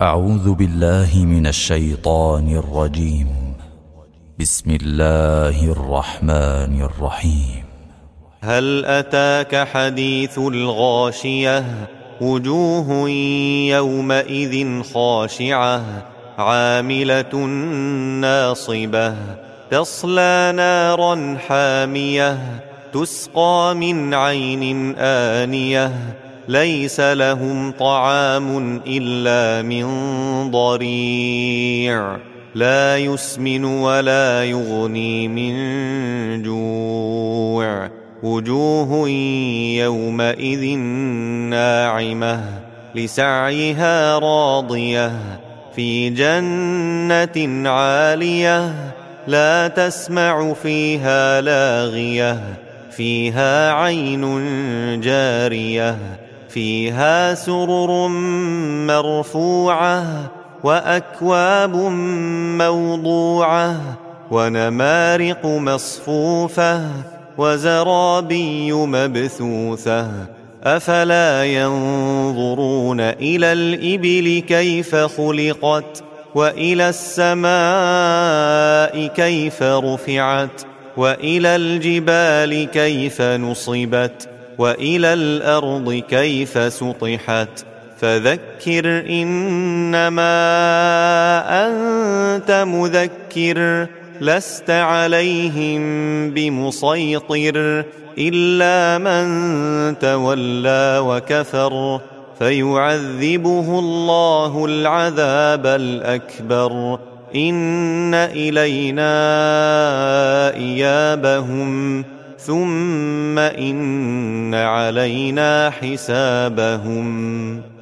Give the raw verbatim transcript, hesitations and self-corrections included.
أعوذ بالله من الشيطان الرجيم. بسم الله الرحمن الرحيم. هل أتاك حديث الغاشية؟ وجوه يومئذ خاشعة عاملة ناصبة تصلى نارا حامية تسقى من عين آنية ليس لهم طعام إلا من ضريع لا يسمن ولا يغني من جوع وجوه يومئذ ناعمة لسعيها راضية في جنة عالية لا تسمع فيها لاغية فيها عين جارية فيها سرر مرفوعة وأكواب موضوعة ونمارق مصفوفة وزرابي مبثوثة أفلا ينظرون إلى الإبل كيف خلقت وإلى السماء كيف رفعت وإلى الجبال كيف نصبت وإلى الأرض كيف سطحت فذكر إنما أنت مذكر لست عليهم بمسيطر إلا من تولى وكفر فيعذبه الله العذاب الأكبر إن إلينا إيابهم ثم إن علينا حسابهم.